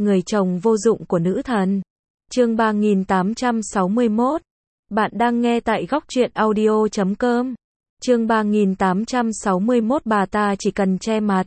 người chồng vô dụng của nữ thần. Chương 3861. Bạn đang nghe tại góc truyện audio.com. Chương 3861. Bà ta chỉ cần che mặt.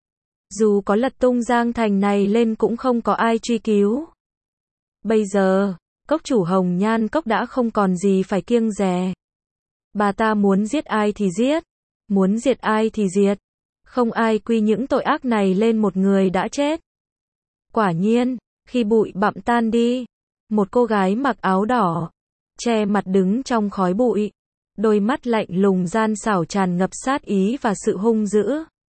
Dù có lật tung Giang Thành này lên cũng không có ai truy cứu. Bây giờ, cốc chủ Hồng Nhan Cốc đã không còn gì phải kiêng dè. Bà ta muốn giết ai thì giết, muốn diệt ai thì diệt. Không ai quy những tội ác này lên một người đã chết. Quả nhiên, khi bụi bặm tan đi, một cô gái mặc áo đỏ, che mặt đứng trong khói bụi, đôi mắt lạnh lùng gian xảo tràn ngập sát ý và sự hung dữ.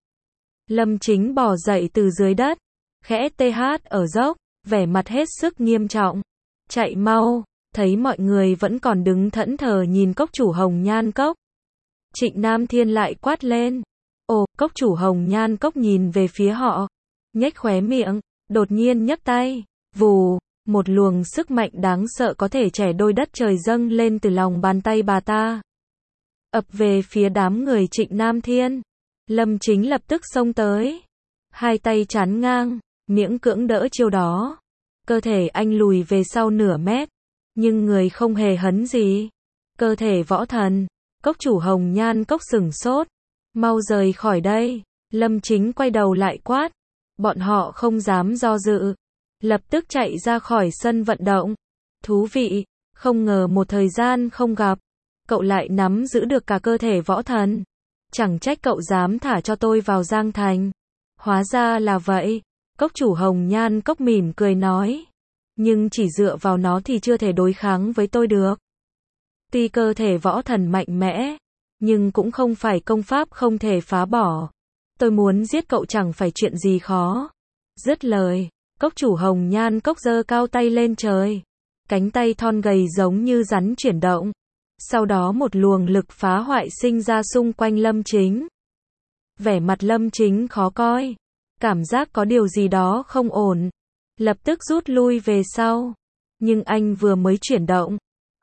Lâm Chính bò dậy từ dưới đất, khẽ TH ở dốc, vẻ mặt hết sức nghiêm trọng. Chạy mau, thấy mọi người vẫn còn đứng thẫn thờ nhìn cốc chủ Hồng Nhan Cốc. Trịnh Nam Thiên lại quát lên. Ồ, cốc chủ Hồng Nhan Cốc nhìn về phía họ, nhếch khóe miệng, đột nhiên nhấc tay, vù, một luồng sức mạnh đáng sợ có thể chẻ đôi đất trời dâng lên từ lòng bàn tay bà ta, ập về phía đám người Trịnh Nam Thiên. Lâm Chính lập tức xông tới, hai tay chắn ngang, miễn cưỡng đỡ chiêu đó. Cơ thể anh lùi về sau nửa mét, nhưng người không hề hấn gì. Cơ thể võ thần. Cốc chủ Hồng Nhan Cốc sửng sốt. Mau rời khỏi đây. Lâm Chính quay đầu lại quát. Bọn họ không dám do dự, lập tức chạy ra khỏi sân vận động. Thú vị, không ngờ một thời gian không gặp, cậu lại nắm giữ được cả cơ thể võ thần. Chẳng trách cậu dám thả cho tôi vào Giang Thành. Hóa ra là vậy. Cốc chủ Hồng Nhan Cốc mỉm cười nói. Nhưng chỉ dựa vào nó thì chưa thể đối kháng với tôi được. Tuy cơ thể võ thần mạnh mẽ, nhưng cũng không phải công pháp không thể phá bỏ. Tôi muốn giết cậu chẳng phải chuyện gì khó. Dứt lời, cốc chủ Hồng Nhan Cốc giơ cao tay lên trời. Cánh tay thon gầy giống như rắn chuyển động. Sau đó một luồng lực phá hoại sinh ra xung quanh Lâm Chính. Vẻ mặt Lâm Chính khó coi. Cảm giác có điều gì đó không ổn. Lập tức rút lui về sau. Nhưng anh vừa mới chuyển động.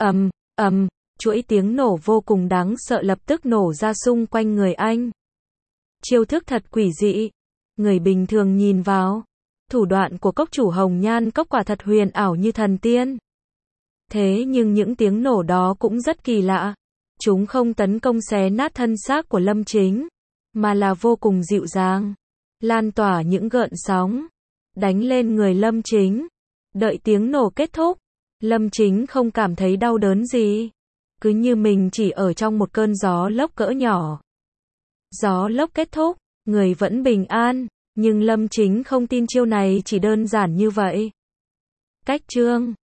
Ầm, chuỗi tiếng nổ vô cùng đáng sợ lập tức nổ ra xung quanh người anh. Chiêu thức thật quỷ dị. Người bình thường nhìn vào, thủ đoạn của cốc chủ Hồng Nhan Cốc quả thật huyền ảo như thần tiên. Thế nhưng những tiếng nổ đó cũng rất kỳ lạ. Chúng không tấn công xé nát thân xác của Lâm Chính, mà là vô cùng dịu dàng, lan tỏa những gợn sóng, đánh lên người Lâm Chính. Đợi tiếng nổ kết thúc, Lâm Chính không cảm thấy đau đớn gì, cứ như mình chỉ ở trong một cơn gió lốc cỡ nhỏ. Gió lốc kết thúc, người vẫn bình an, nhưng Lâm Chính không tin chiêu này chỉ đơn giản như vậy. Cách chương